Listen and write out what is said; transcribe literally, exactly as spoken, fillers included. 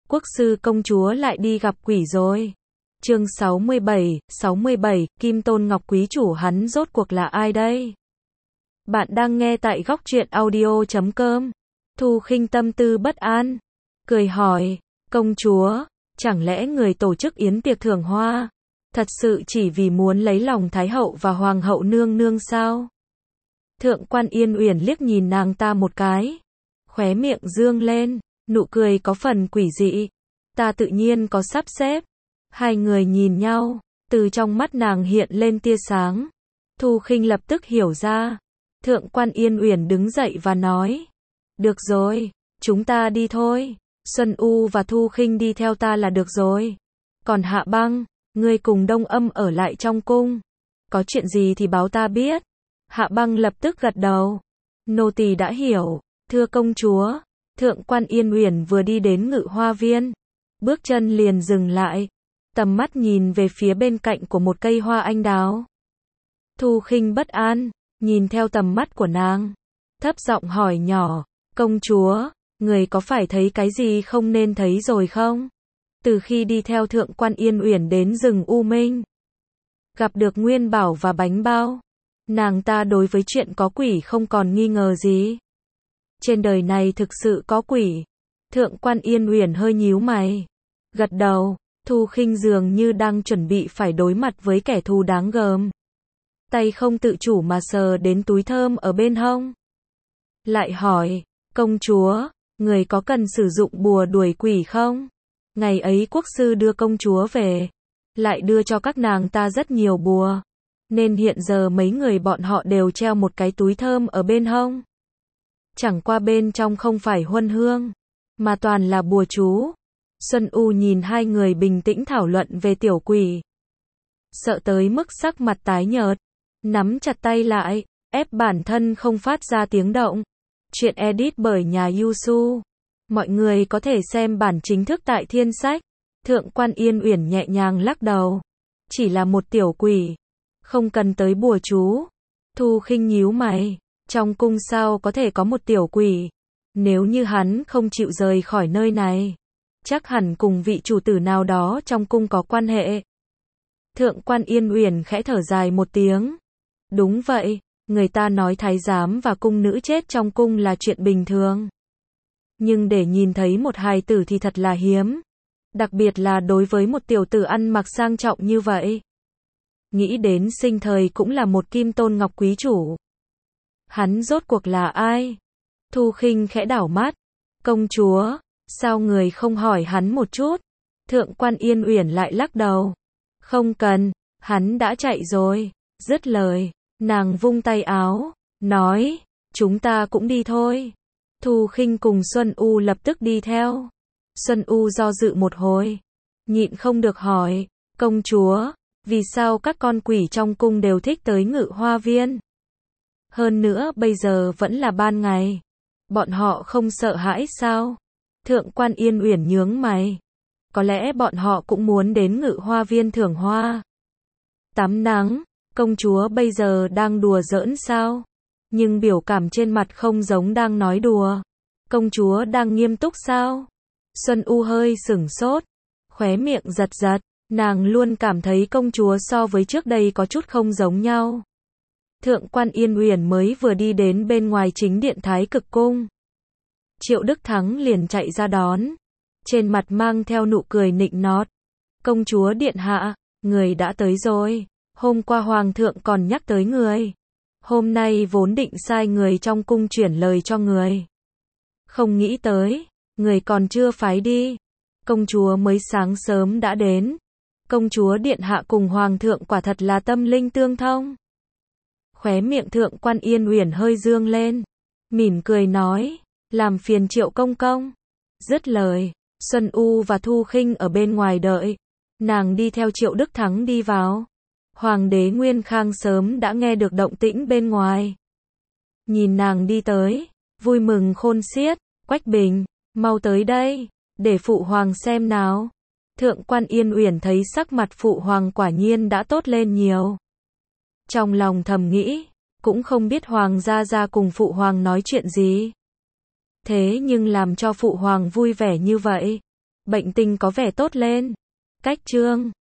quốc sư công chúa lại đi gặp quỷ rồi. Chương sáu mươi bảy, sáu mươi bảy, Kim Tôn Ngọc quý chủ hắn rốt cuộc là ai đây? Bạn đang nghe tại góc truyện audio chấm com. Thu Khinh tâm tư bất an, cười hỏi, công chúa, chẳng lẽ người tổ chức yến tiệc thưởng hoa, thật sự chỉ vì muốn lấy lòng Thái hậu và Hoàng hậu nương nương sao? Thượng quan Yên Uyển liếc nhìn nàng ta một cái, khóe miệng dương lên, nụ cười có phần quỷ dị. Ta tự nhiên có sắp xếp. Hai người nhìn nhau, từ trong mắt nàng hiện lên tia sáng. Thu Khinh lập tức hiểu ra. Thượng quan Yên Uyển đứng dậy và nói, được rồi, chúng ta đi thôi. Xuân U và Thu Khinh đi theo ta là được rồi. Còn Hạ Băng, ngươi cùng Đông Âm ở lại trong cung. Có chuyện gì thì báo ta biết. Hạ Băng lập tức gật đầu. Nô tỳ đã hiểu, thưa công chúa. Thượng quan Yên Uyển vừa đi đến Ngự Hoa Viên, bước chân liền dừng lại, tầm mắt nhìn về phía bên cạnh của một cây hoa anh đào. Thu Khinh bất an, nhìn theo tầm mắt của nàng, thấp giọng hỏi nhỏ, công chúa, người có phải thấy cái gì không nên thấy rồi không? Từ khi đi theo Thượng quan Yên Uyển đến rừng U Minh, gặp được Nguyên Bảo và Bánh Bao, nàng ta đối với chuyện có quỷ không còn nghi ngờ gì. Trên đời này thực sự có quỷ. Thượng quan Yên Uyển hơi nhíu mày, gật đầu. Thu Khinh dường như đang chuẩn bị phải đối mặt với kẻ thù đáng gờm. Tay không tự chủ mà sờ đến túi thơm ở bên hông. Lại hỏi, công chúa, người có cần sử dụng bùa đuổi quỷ không? Ngày ấy quốc sư đưa công chúa về, lại đưa cho các nàng ta rất nhiều bùa, nên hiện giờ mấy người bọn họ đều treo một cái túi thơm ở bên hông. Chẳng qua bên trong không phải huân hương, mà toàn là bùa chú. Xuân U nhìn hai người bình tĩnh thảo luận về tiểu quỷ, sợ tới mức sắc mặt tái nhợt, nắm chặt tay lại, ép bản thân không phát ra tiếng động. Chuyện edit bởi nhà Yusu. Mọi người có thể xem bản chính thức tại Thiên Sách. Thượng quan Yên Uyển nhẹ nhàng lắc đầu. Chỉ là một tiểu quỷ, không cần tới bùa chú. Thu Khinh nhíu mày. Trong cung sao có thể có một tiểu quỷ? Nếu như hắn không chịu rời khỏi nơi này, chắc hẳn cùng vị chủ tử nào đó trong cung có quan hệ. Thượng quan Yên Uyển khẽ thở dài một tiếng. Đúng vậy, người ta nói thái giám và cung nữ chết trong cung là chuyện bình thường. Nhưng để nhìn thấy một hài tử thì thật là hiếm. Đặc biệt là đối với một tiểu tử ăn mặc sang trọng như vậy. Nghĩ đến sinh thời cũng là một Kim Tôn Ngọc quý chủ. Hắn rốt cuộc là ai? Thu Khinh khẽ đảo mắt. Công chúa, sao người không hỏi hắn một chút? Thượng quan Yên Uyển lại lắc đầu. Không cần, hắn đã chạy rồi. Dứt lời, nàng vung tay áo, nói, chúng ta cũng đi thôi. Thu Khinh cùng Xuân U lập tức đi theo. Xuân U do dự một hồi, nhịn không được hỏi, công chúa, vì sao các con quỷ trong cung đều thích tới Ngự Hoa Viên? Hơn nữa bây giờ vẫn là ban ngày, bọn họ không sợ hãi sao? Thượng quan Yên Uyển nhướng mày. Có lẽ bọn họ cũng muốn đến Ngự Hoa Viên thưởng hoa, tắm nắng. Công chúa bây giờ đang đùa giỡn sao? Nhưng biểu cảm trên mặt không giống đang nói đùa. Công chúa đang nghiêm túc sao? Xuân U hơi sửng sốt, khóe miệng giật giật. Nàng luôn cảm thấy công chúa so với trước đây có chút không giống nhau. Thượng quan Yên Uyển mới vừa đi đến bên ngoài chính điện Thái Cực Cung, Triệu Đức Thắng liền chạy ra đón, trên mặt mang theo nụ cười nịnh nọt. Công chúa điện hạ, người đã tới rồi. Hôm qua hoàng thượng còn nhắc tới người. Hôm nay vốn định sai người trong cung chuyển lời cho người. Không nghĩ tới, người còn chưa phái đi. Công chúa mới sáng sớm đã đến. Công chúa điện hạ cùng hoàng thượng quả thật là tâm linh tương thông. Khóe miệng Thượng quan Yên Uyển hơi dương lên, mỉm cười nói, làm phiền Triệu công công. Dứt lời, Xuân U và Thu Khinh ở bên ngoài đợi. Nàng đi theo Triệu Đức Thắng đi vào. Hoàng đế Nguyên Khang sớm đã nghe được động tĩnh bên ngoài. Nhìn nàng đi tới, vui mừng khôn xiết. Quách Bình, mau tới đây, để phụ hoàng xem nào. Thượng quan Yên Uyển thấy sắc mặt phụ hoàng quả nhiên đã tốt lên nhiều. Trong lòng thầm nghĩ, cũng không biết hoàng gia gia cùng phụ hoàng nói chuyện gì. Thế nhưng làm cho phụ hoàng vui vẻ như vậy, Bệnh tình có vẻ tốt lên. Cách chương